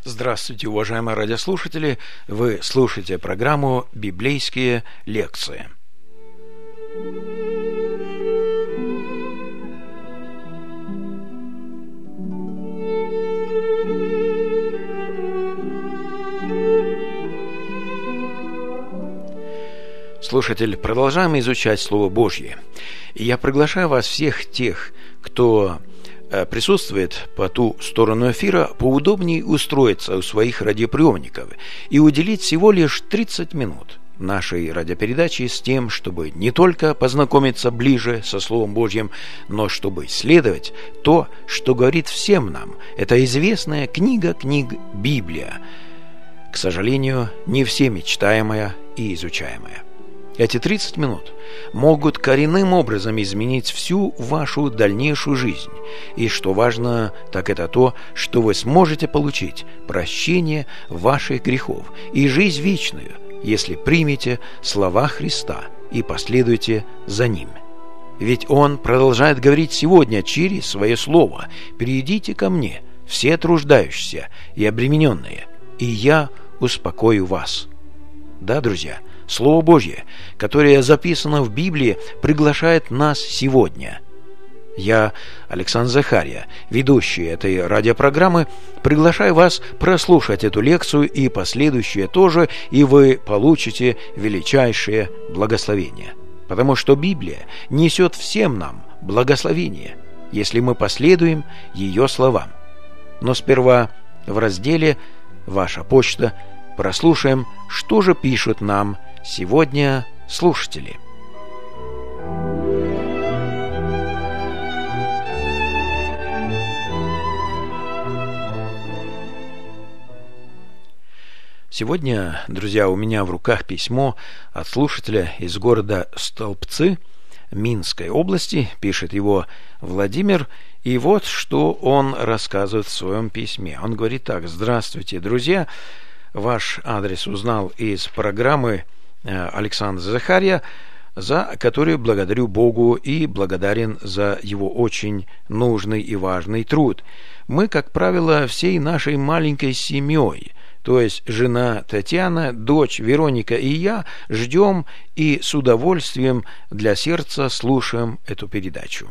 Здравствуйте, уважаемые радиослушатели! Вы слушаете программу «Библейские лекции». Слушатель, продолжаем изучать Слово Божье. И я приглашаю вас всех тех, кто присутствует по ту сторону эфира, поудобнее устроиться у своих радиоприемников и уделить всего лишь 30 минут нашей радиопередачи с тем, чтобы не только познакомиться ближе со Словом Божьим, но чтобы исследовать то, что говорит всем нам. Это известная книга книг Библия, к сожалению, не всеми читаемая и изучаемая. Эти 30 минут могут коренным образом изменить всю вашу дальнейшую жизнь. И что важно, так это то, что вы сможете получить прощение ваших грехов и жизнь вечную, если примете слова Христа и последуете за ним. Ведь Он продолжает говорить сегодня через Свое Слово: «Придите ко мне, все труждающиеся и обремененные, и я успокою вас». Да, друзья, Слово Божье, которое записано в Библии, приглашает нас сегодня. Я, Александр Захария, ведущий этой радиопрограммы, приглашаю вас прослушать эту лекцию и последующие тоже, и вы получите величайшее благословение. Потому что Библия несет всем нам благословение, если мы последуем ее словам. Но сперва в разделе «Ваша почта» прослушаем, что же пишут нам сегодня слушатели. Сегодня, друзья, у меня в руках письмо от слушателя из города Столбцы Минской области. Пишет его Владимир. И вот что он рассказывает в своем письме. Он говорит так: «Здравствуйте, друзья. Ваш адрес узнал из программы Александра Захария, за которую благодарю Богу и благодарен за его очень нужный и важный труд. Мы, как правило, всей нашей маленькой семьей, то есть жена Татьяна, дочь Вероника и я, ждем и с удовольствием для сердца слушаем эту передачу.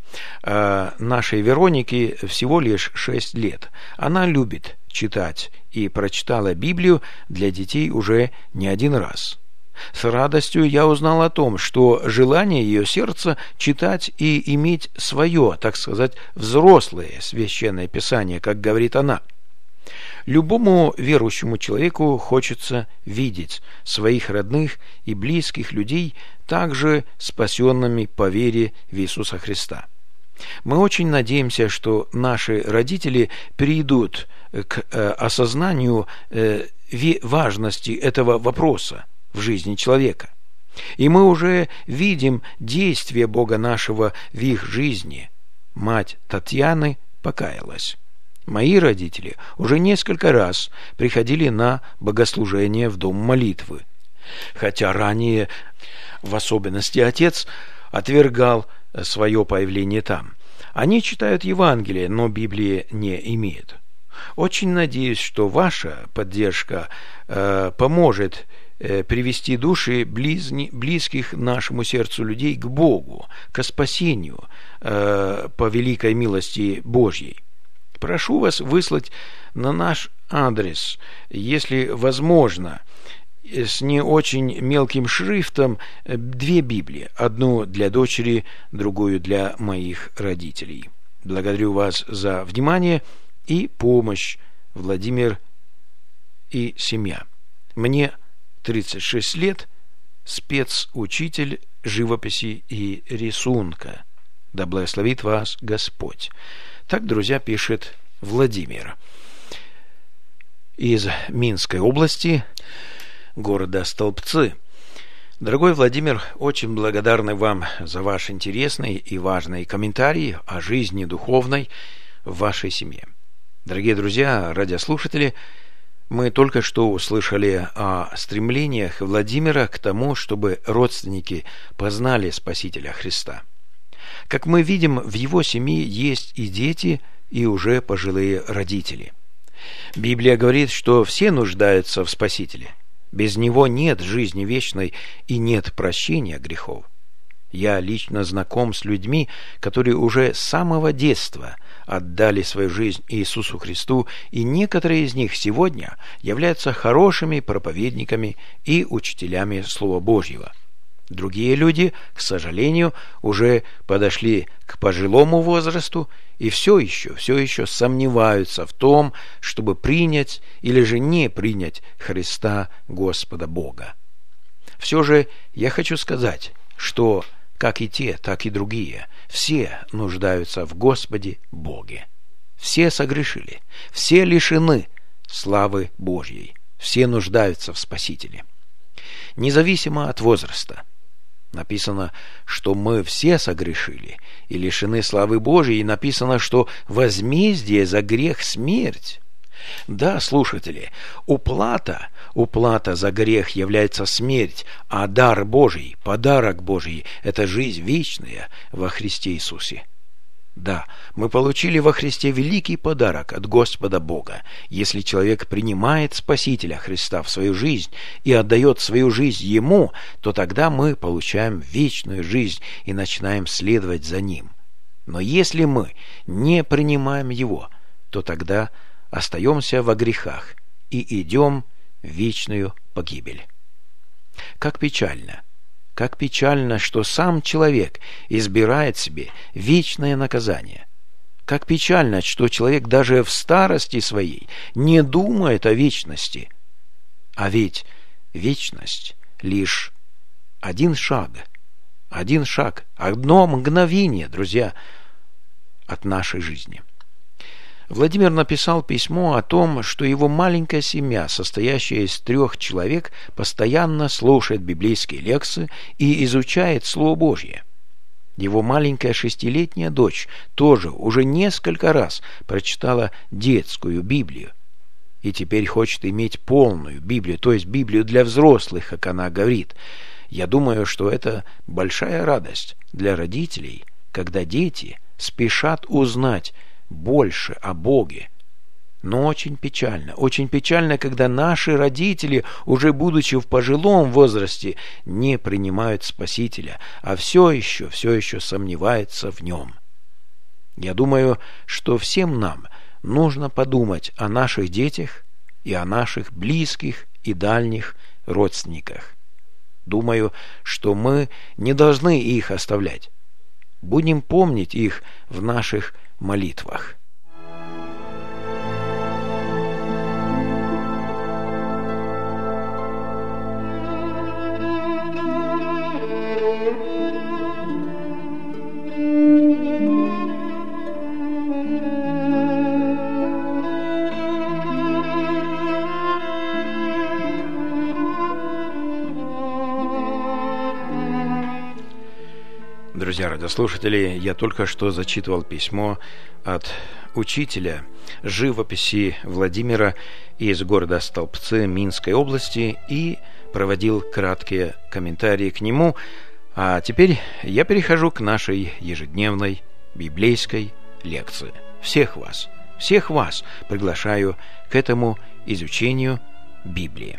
Нашей Веронике всего лишь 6 лет. Она любит читать и прочитала Библию для детей уже не один раз. С радостью я узнал о том, что желание ее сердца читать и иметь свое, так сказать, взрослое священное писание, как говорит она. Любому верующему человеку хочется видеть своих родных и близких людей также спасенными по вере в Иисуса Христа. Мы очень надеемся, что наши родители перейдут к осознанию важности этого вопроса в жизни человека. И мы уже видим действие Бога нашего в их жизни. Мать Татьяны покаялась. Мои родители уже несколько раз приходили на богослужение в дом молитвы. Хотя ранее, в особенности отец, отвергал свое появление там. Они читают Евангелие, но Библии не имеют. Очень надеюсь, что ваша поддержка поможет привести души близких нашему сердцу людей к Богу, к спасению по великой милости Божьей. Прошу вас выслать на наш адрес, если возможно, с не очень мелким шрифтом 2 Библии, одну для дочери, другую для моих родителей. Благодарю вас за внимание и помощь, Владимир и семья. Мне 36 лет, спецучитель живописи и рисунка. Да благословит вас Господь». Так, друзья, пишет Владимир из Минской области, города Столбцы. Дорогой Владимир, очень благодарны вам за ваш интересный и важный комментарий о жизни духовной в вашей семье. Дорогие друзья, радиослушатели, мы только что услышали о стремлениях Владимира к тому, чтобы родственники познали Спасителя Христа. Как мы видим, в его семье есть и дети, и уже пожилые родители. Библия говорит, что все нуждаются в Спасителе. Без Него нет жизни вечной и нет прощения грехов. Я лично знаком с людьми, которые уже с самого детства отдали свою жизнь Иисусу Христу, и некоторые из них сегодня являются хорошими проповедниками и учителями Слова Божьего. Другие люди, к сожалению, уже подошли к пожилому возрасту и все еще сомневаются в том, чтобы принять или же не принять Христа Господа Бога. Все же я хочу сказать, что как и те, так и другие, все нуждаются в Господе Боге. Все согрешили, все лишены славы Божьей, все нуждаются в Спасителе. Независимо от возраста. Написано, что мы все согрешили и лишены славы Божией, и написано, что возмездие за грех — смерть. Да, слушатели, уплата за грех является смерть, а дар Божий, подарок Божий — это жизнь вечная во Христе Иисусе. Да, мы получили во Христе великий подарок от Господа Бога. Если человек принимает Спасителя Христа в свою жизнь и отдает свою жизнь Ему, то тогда мы получаем вечную жизнь и начинаем следовать за Ним. Но если мы не принимаем Его, то тогда остаемся во грехах и идем в вечную погибель. Как печально, что сам человек избирает себе вечное наказание. Как печально, что человек даже в старости своей не думает о вечности. А ведь вечность лишь один шаг, одно мгновение, друзья, от нашей жизни. Владимир написал письмо о том, что его маленькая семья, состоящая из 3 человек, постоянно слушает библейские лекции и изучает Слово Божье. Его маленькая 6-летняя дочь тоже уже несколько раз прочитала детскую Библию и теперь хочет иметь полную Библию, то есть Библию для взрослых, как она говорит. Я думаю, что это большая радость для родителей, когда дети спешат узнать больше о Боге. Но очень печально, когда наши родители, уже будучи в пожилом возрасте, не принимают Спасителя, а все еще сомневаются в Нем. Я думаю, что всем нам нужно подумать о наших детях и о наших близких и дальних родственниках. Думаю, что мы не должны их оставлять. Будем помнить их в наших молитвах. Друзья радиослушатели, я только что зачитывал письмо от учителя живописи Владимира из города Столбцы Минской области и проводил краткие комментарии к нему. А теперь я перехожу к нашей ежедневной библейской лекции. Всех вас приглашаю к этому изучению Библии.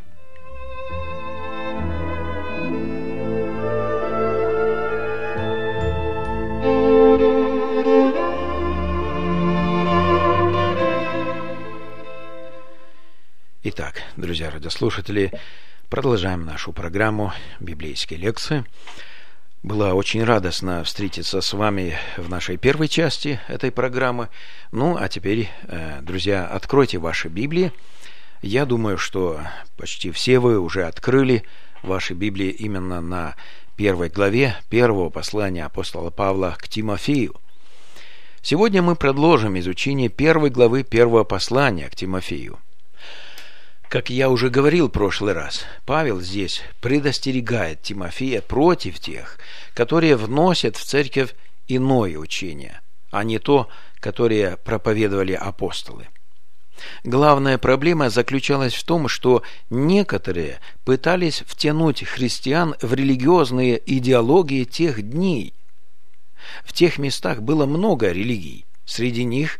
Итак, друзья радиослушатели, продолжаем нашу программу библейские лекции. Было очень радостно встретиться с вами в нашей первой части этой программы. Ну, а теперь, друзья, откройте ваши Библии. Я думаю, что почти все вы уже открыли ваши Библии именно на 1 главе 1 послания апостола Павла к Тимофею. Сегодня мы продолжим изучение 1 главы 1 послания к Тимофею. Как я уже говорил в прошлый раз, Павел здесь предостерегает Тимофея против тех, которые вносят в церковь иное учение, а не то, которое проповедовали апостолы. Главная проблема заключалась в том, что некоторые пытались втянуть христиан в религиозные идеологии тех дней. В тех местах было много религий. Среди них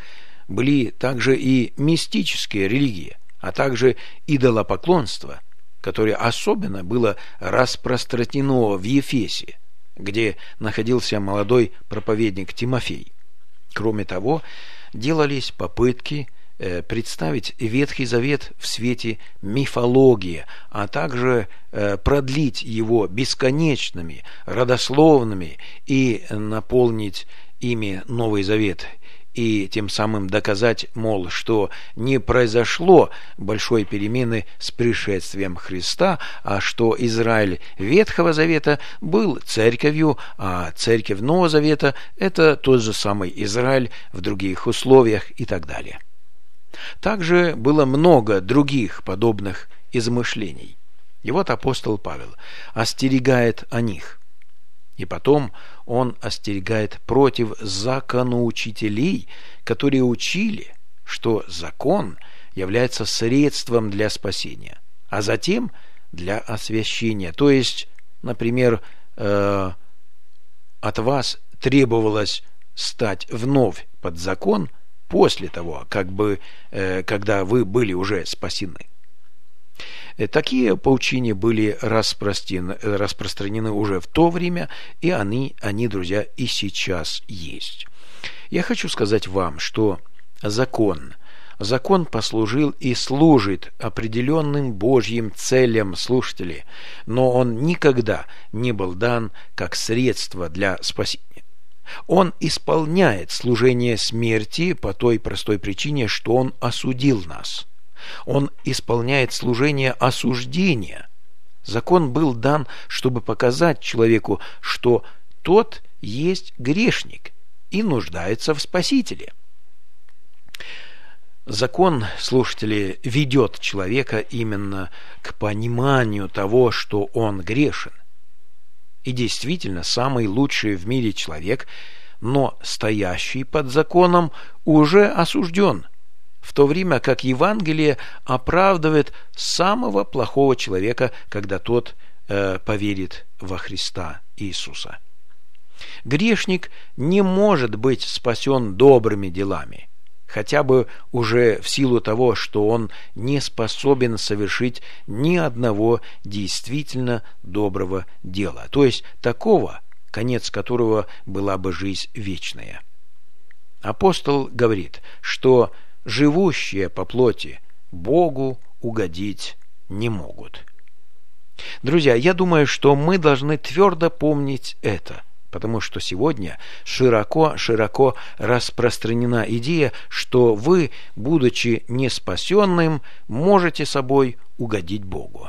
были также и мистические религии, а также идолопоклонство, которое особенно было распространено в Ефесе, где находился молодой проповедник Тимофей. Кроме того, делались попытки представить Ветхий Завет в свете мифологии, а также продлить его бесконечными, родословными и наполнить ими Новый Завет, и тем самым доказать, мол, что не произошло большой перемены с пришествием Христа, а что Израиль Ветхого Завета был церковью, а церковь Нового Завета – это тот же самый Израиль в других условиях и так далее. Также было много других подобных измышлений. И вот апостол Павел остерегает о них. И потом он остерегает против законоучителей, которые учили, что закон является средством для спасения, а затем для освящения. То есть, например, от вас требовалось стать вновь под закон после того, когда вы были уже спасены. Такие поучения были распространены уже в то время, и они, друзья, и сейчас есть. Я хочу сказать вам, что закон послужил и служит определенным Божьим целям, слушатели, но он никогда не был дан как средство для спасения. Он исполняет служение смерти по той простой причине, что он осудил нас. Он исполняет служение осуждения. Закон был дан, чтобы показать человеку, что тот есть грешник и нуждается в Спасителе. Закон, слушатели, ведет человека именно к пониманию того, что он грешен. И действительно, самый лучший в мире человек, но стоящий под законом, уже осужден, в то время как Евангелие оправдывает самого плохого человека, когда тот поверит во Христа Иисуса. Грешник не может быть спасен добрыми делами, хотя бы уже в силу того, что он не способен совершить ни одного действительно доброго дела, то есть такого, конец которого была бы жизнь вечная. Апостол говорит, что живущие по плоти Богу угодить не могут. Друзья, я думаю, что мы должны твердо помнить это, потому что сегодня широко распространена идея, что вы, будучи неспасенным, можете собой угодить Богу.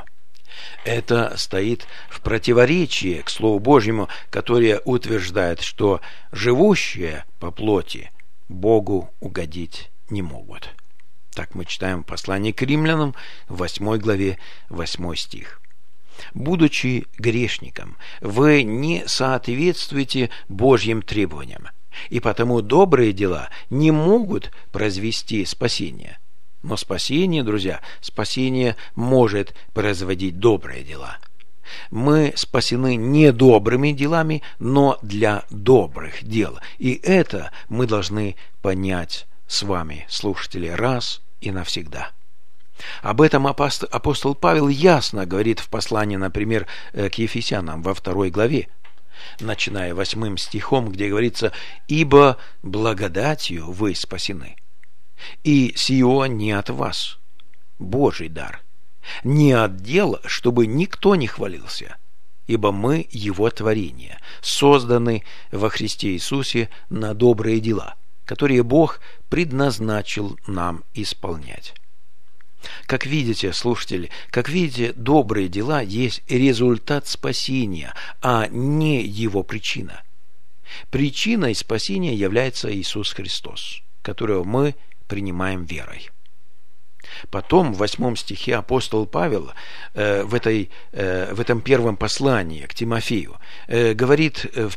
Это стоит в противоречии к Слову Божьему, которое утверждает, что живущие по плоти Богу угодить не могут. Так мы читаем в послании к Римлянам, 8 главе, 8 стих. «Будучи грешником, вы не соответствуете Божьим требованиям, и потому добрые дела не могут произвести спасение. Но спасение, друзья, спасение может производить добрые дела. Мы спасены не добрыми делами, но для добрых дел. И это мы должны понять с вами, слушатели, раз и навсегда». Об этом апостол Павел ясно говорит в послании, например, к Ефесянам во 2 главе, начиная 8 стихом, где говорится: «Ибо благодатью вы спасены, и сие не от вас, Божий дар, не от дела, чтобы никто не хвалился, ибо мы Его творение, созданы во Христе Иисусе на добрые дела, которые Бог предназначил нам исполнять». Как видите, слушатели, добрые дела есть результат спасения, а не его причина. Причиной спасения является Иисус Христос, которого мы принимаем верой. Потом в 8 стихе апостол Павел в этом первом послании к Тимофею говорит в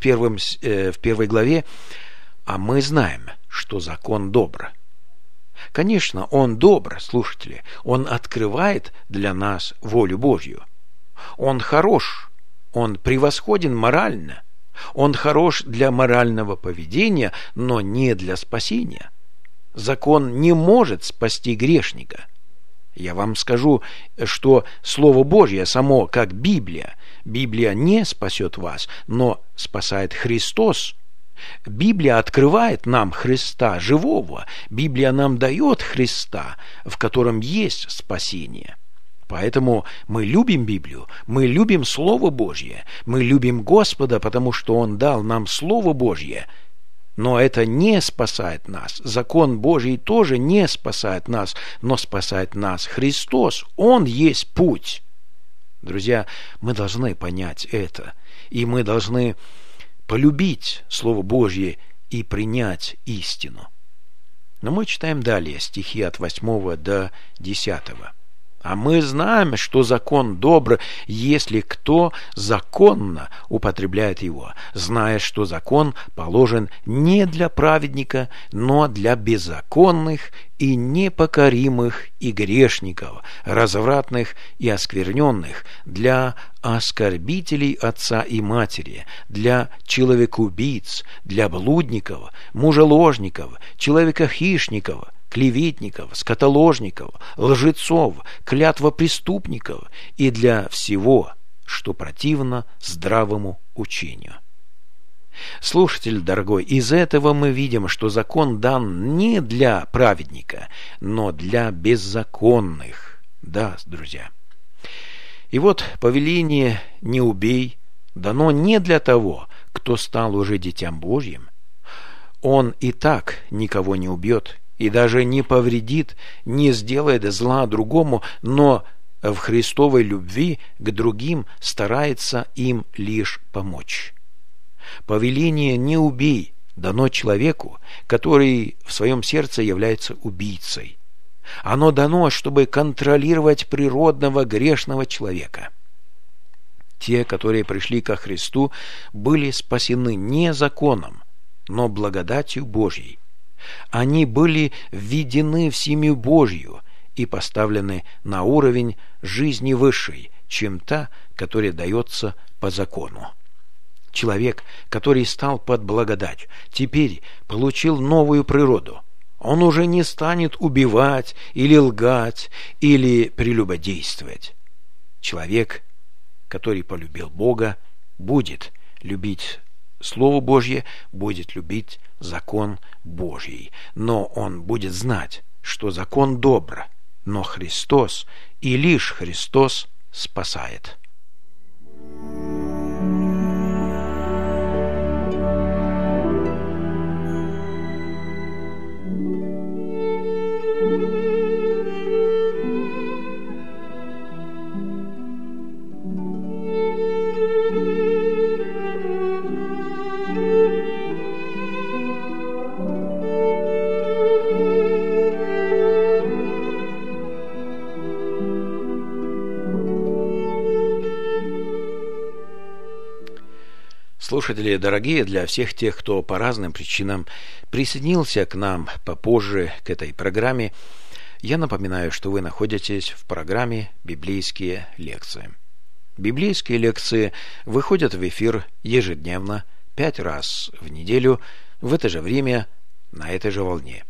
1 главе: «А мы знаем, что закон добр». Конечно, он добр, слушатели, он открывает для нас волю Божью. Он хорош, он превосходен морально, он хорош для морального поведения, но не для спасения. Закон не может спасти грешника. Я вам скажу, что Слово Божье само, как Библия, Библия не спасет вас, но спасает Христос. Библия открывает нам Христа живого. Библия нам дает Христа, в котором есть спасение. Поэтому мы любим Библию, мы любим Слово Божье, мы любим Господа, потому что Он дал нам Слово Божье. Но это не спасает нас. Закон Божий тоже не спасает нас, но спасает нас Христос. Он есть путь. Друзья, мы должны понять это, и мы должны полюбить Слово Божье и принять истину. Но мы читаем далее стихи от 8 до 10. А мы знаем, что закон добр, если кто законно употребляет его, зная, что закон положен не для праведника, но для беззаконных и непокоримых и грешников, развратных и оскверненных, для оскорбителей отца и матери, для человекоубийц, для блудников, мужеложников, человекохищников, клеветников, скотоложников, лжецов, клятвопреступников и для всего, что противно здравому учению. Слушатель дорогой, из этого мы видим, что закон дан не для праведника, но для беззаконных. Да, друзья. И вот повеление «не убей» дано не для того, кто стал уже дитям Божьим. Он и так никого не убьет, и даже не повредит, не сделает зла другому, но в Христовой любви к другим старается им лишь помочь. Повеление «не убей» дано человеку, который в своем сердце является убийцей. Оно дано, чтобы контролировать природного грешного человека. Те, которые пришли ко Христу, были спасены не законом, но благодатью Божьей. Они были введены в семью Божью и поставлены на уровень жизни высшей, чем та, которая дается по закону. Человек, который стал под благодать, теперь получил новую природу. Он уже не станет убивать или лгать или прелюбодействовать. Человек, который полюбил Бога, будет любить Слово Божье, будет любить закон Божий. Но он будет знать, что закон добр, но Христос и лишь Христос спасает. Слушатели дорогие, для всех тех, кто по разным причинам присоединился к нам попозже к этой программе, я напоминаю, что вы находитесь в программе «Библейские лекции». Библейские лекции выходят в эфир ежедневно, 5 раз в неделю, в это же время, на этой же волне.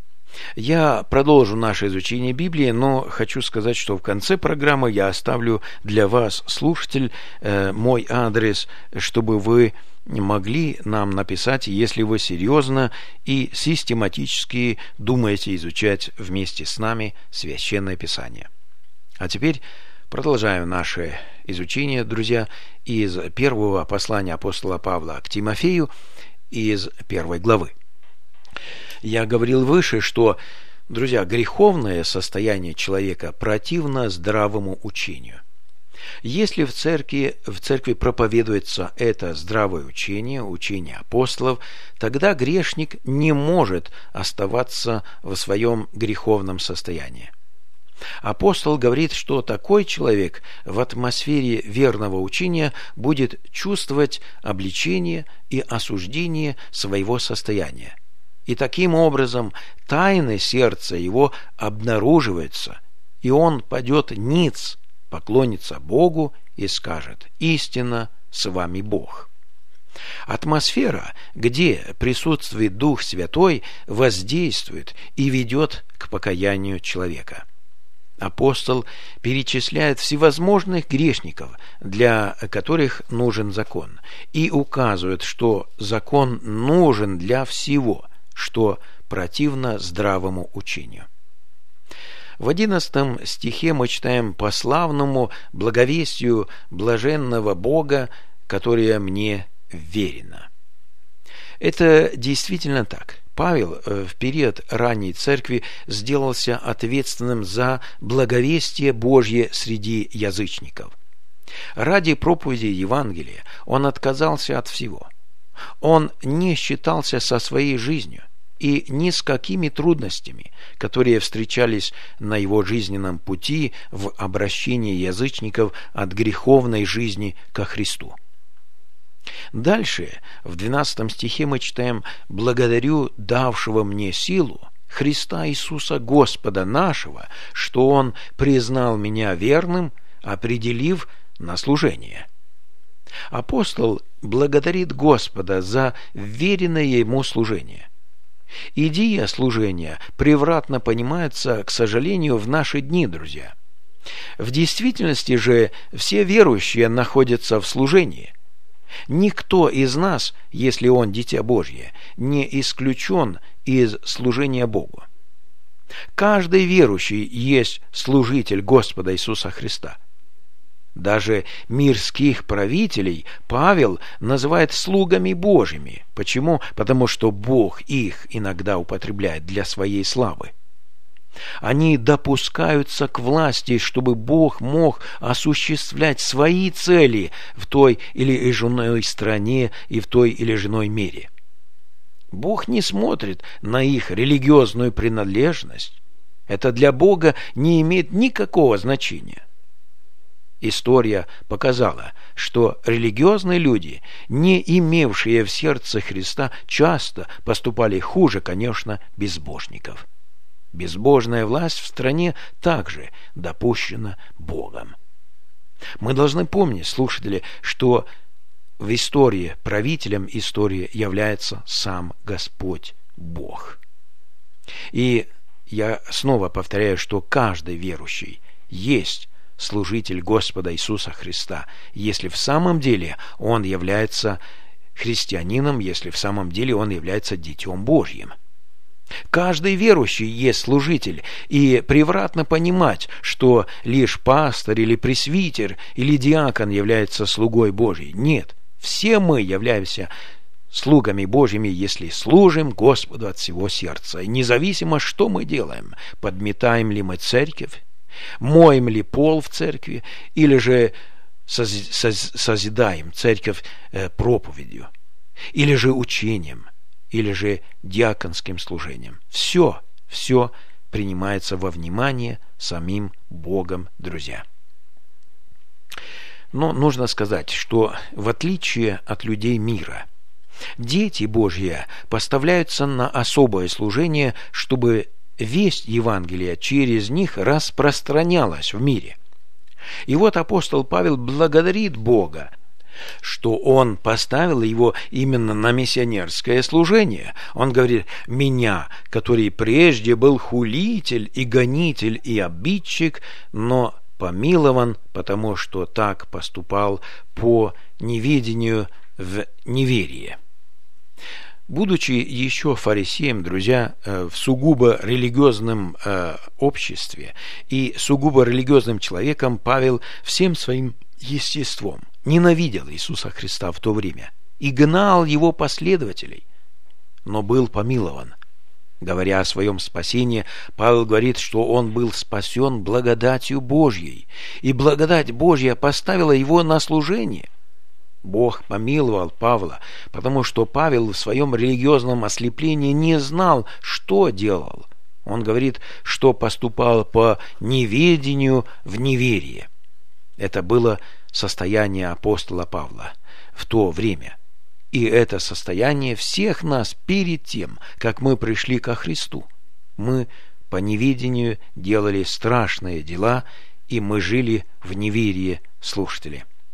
Я продолжу наше изучение Библии, но хочу сказать, что в конце программы я оставлю для вас, слушатель, мой адрес, чтобы вы могли нам написать, если вы серьезно и систематически думаете изучать вместе с нами Священное Писание. А теперь продолжаем наше изучение, друзья, из первого послания апостола Павла к Тимофею, из 1 главы. Я говорил выше, что, друзья, греховное состояние человека противно здравому учению. Если в церкви проповедуется это здравое учение, учение апостолов, тогда грешник не может оставаться в своем греховном состоянии. Апостол говорит, что такой человек в атмосфере верного учения будет чувствовать обличение и осуждение своего состояния. И таким образом тайны сердца его обнаруживаются, и он падет ниц, поклонится Богу и скажет: «Истинно с вами Бог». Атмосфера, где присутствует Дух Святой, воздействует и ведет к покаянию человека. Апостол перечисляет всевозможных грешников, для которых нужен закон, и указывает, что закон нужен для всего, что противно здравому учению. В 11 стихе мы читаем: «По славному благовестию блаженного Бога, которое мне верено». Это действительно так. Павел в период ранней церкви сделался ответственным за благовестие Божье среди язычников. Ради проповеди Евангелия он отказался от всего. Он не считался со своей жизнью и ни с какими трудностями, которые встречались на его жизненном пути в обращении язычников от греховной жизни ко Христу. Дальше, в 12 стихе мы читаем: «Благодарю давшего мне силу, Христа Иисуса Господа нашего, что Он признал меня верным, определив на служение». Апостол благодарит Господа за веренное ему служение. Идея служения превратно понимается, к сожалению, в наши дни, друзья. В действительности же все верующие находятся в служении. Никто из нас, если он дитя Божье, не исключен из служения Богу. Каждый верующий есть служитель Господа Иисуса Христа. Даже мирских правителей Павел называет слугами Божьими. Почему? Потому что Бог их иногда употребляет для своей славы. Они допускаются к власти, чтобы Бог мог осуществлять свои цели в той или иной стране и в той или иной мере. Бог не смотрит на их религиозную принадлежность. Это для Бога не имеет никакого значения. История показала, что религиозные люди, не имевшие в сердце Христа, часто поступали хуже, конечно, безбожников. Безбожная власть в стране также допущена Богом. Мы должны помнить, слушатели, что в истории правителем истории является сам Господь Бог. И я снова повторяю, что каждый верующий есть служитель Господа Иисуса Христа, если в самом деле он является христианином, если в самом деле он является Детем Божьим. Каждый верующий есть служитель, и превратно понимать, что лишь пастор или пресвитер или диакон является слугой Божьим. Нет, все мы являемся слугами Божьими, если служим Господу от всего сердца. И независимо, что мы делаем, подметаем ли мы церковь, моем ли пол в церкви, или же созидаем церковь проповедью, или же учением, или же диаконским служением. Все принимается во внимание самим Богом, друзья. Но нужно сказать, что в отличие от людей мира, дети Божьи поставляются на особое служение, чтобы весть Евангелия через них распространялась в мире. И вот апостол Павел благодарит Бога, что он поставил его именно на миссионерское служение. Он говорит: «Меня, который прежде был хулитель и гонитель и обидчик, но помилован, потому что так поступал по неведению в неверие». Будучи еще фарисеем, друзья, в сугубо религиозном обществе и сугубо религиозным человеком, Павел всем своим естеством ненавидел Иисуса Христа в то время и гнал его последователей, но был помилован. Говоря о своем спасении, Павел говорит, что он был спасен благодатью Божьей, и благодать Божья поставила его на служение. Бог помиловал Павла, потому что Павел в своем религиозном ослеплении не знал, что делал. Он говорит, что поступал по неведению в неверие. Это было состояние апостола Павла в то время. И это состояние всех нас перед тем, как мы пришли ко Христу. Мы по неведению делали страшные дела, и мы жили в неверии, слушатели.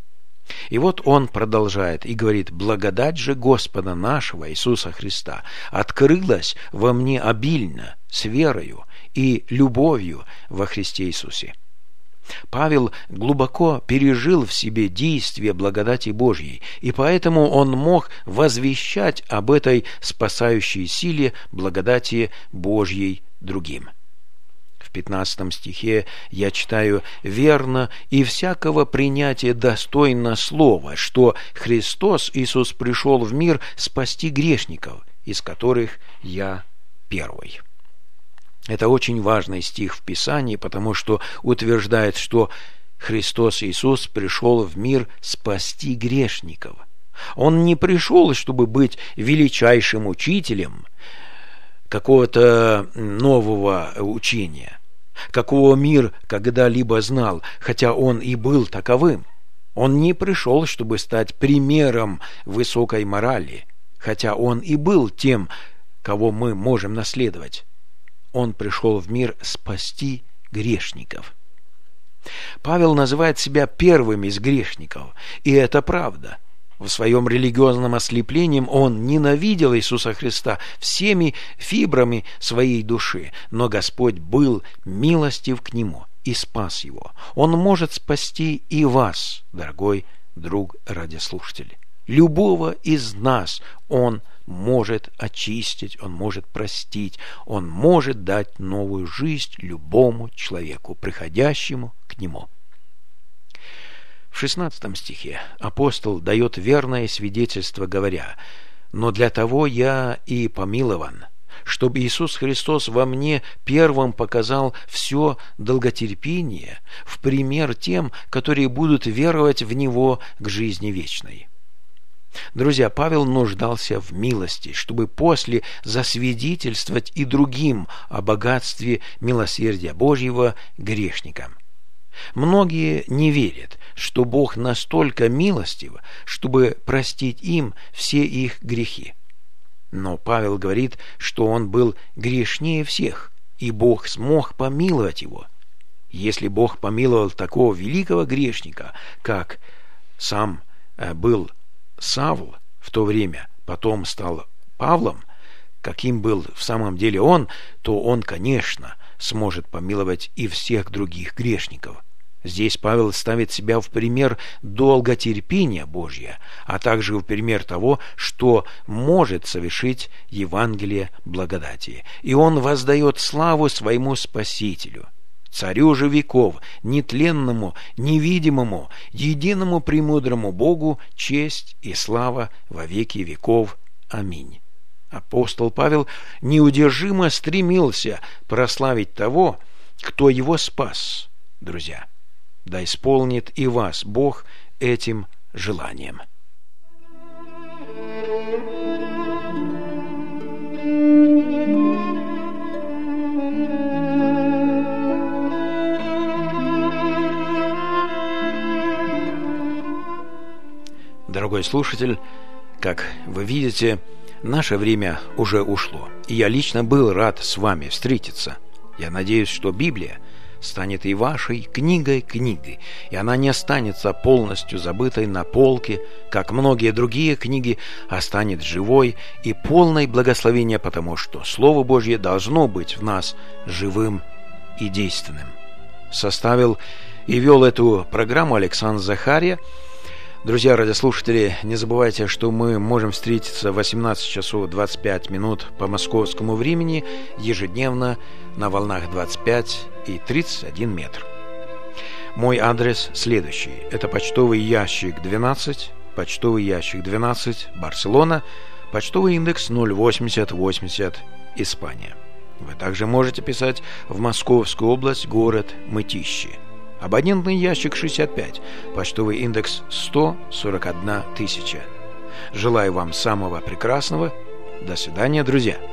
И вот он продолжает и говорит: «Благодать же Господа нашего Иисуса Христа открылась во мне обильно с верою и любовью во Христе Иисусе». Павел глубоко пережил в себе действие благодати Божьей, и поэтому он мог возвещать об этой спасающей силе благодати Божьей другим. В 15 стихе я читаю: «Верно и всякого принятия достойно слова, что Христос Иисус пришел в мир спасти грешников, из которых я первый». Это очень важный стих в Писании, потому что утверждает, что Христос Иисус пришел в мир спасти грешников. Он не пришел, чтобы быть величайшим учителем какого-то нового учения, какого мир когда-либо знал, хотя он и был таковым. Он не пришел, чтобы стать примером высокой морали, хотя он и был тем, кого мы можем наследовать. Он пришел в мир спасти грешников. Павел называет себя первым из грешников, и это правда. В своем религиозном ослеплении он ненавидел Иисуса Христа всеми фибрами своей души, но Господь был милостив к нему и спас его. Он может спасти и вас, дорогой друг радиослушатель. Любого из нас Он может очистить, Он может простить, Он может дать новую жизнь любому человеку, приходящему к Нему. В 16 стихе апостол дает верное свидетельство, говоря: «Но для того я и помилован, чтобы Иисус Христос во мне первым показал все долготерпение в пример тем, которые будут веровать в Него к жизни вечной». Друзья, Павел нуждался в милости, чтобы после засвидетельствовать и другим о богатстве милосердия Божьего грешникам. Многие не верят, что Бог настолько милостив, чтобы простить им все их грехи. Но Павел говорит, что он был грешнее всех, и Бог смог помиловать его. Если Бог помиловал такого великого грешника, как сам был Савл в то время, потом стал Павлом, каким был в самом деле он, то он, конечно, сможет помиловать и всех других грешников. Здесь Павел ставит себя в пример долготерпения Божьего, а также в пример того, что может совершить Евангелие благодати. И он воздает славу своему Спасителю, Царю же веков, нетленному, невидимому, единому премудрому Богу, честь и слава во веки веков. Аминь. Апостол Павел неудержимо стремился прославить того, кто его спас. Друзья, да исполнит и вас Бог этим желанием. Дорогой слушатель, как вы видите, наше время уже ушло, и я лично был рад с вами встретиться. Я надеюсь, что Библия станет и вашей книгой, и она не останется полностью забытой на полке, как многие другие книги, а станет живой и полной благословения, потому что Слово Божье должно быть в нас живым и действенным. Составил и вел эту программу Александр Захарья. Друзья радиослушатели, не забывайте, что мы можем встретиться в 18 часов 25 минут по московскому времени ежедневно на волнах 25 и 31 метр. Мой адрес следующий. Это почтовый ящик 12, Барселона, почтовый индекс 08080, Испания. Вы также можете писать в Московскую область, город Мытищи. Абонентный ящик 65, почтовый индекс 141 000. Желаю вам самого прекрасного. До свидания, друзья.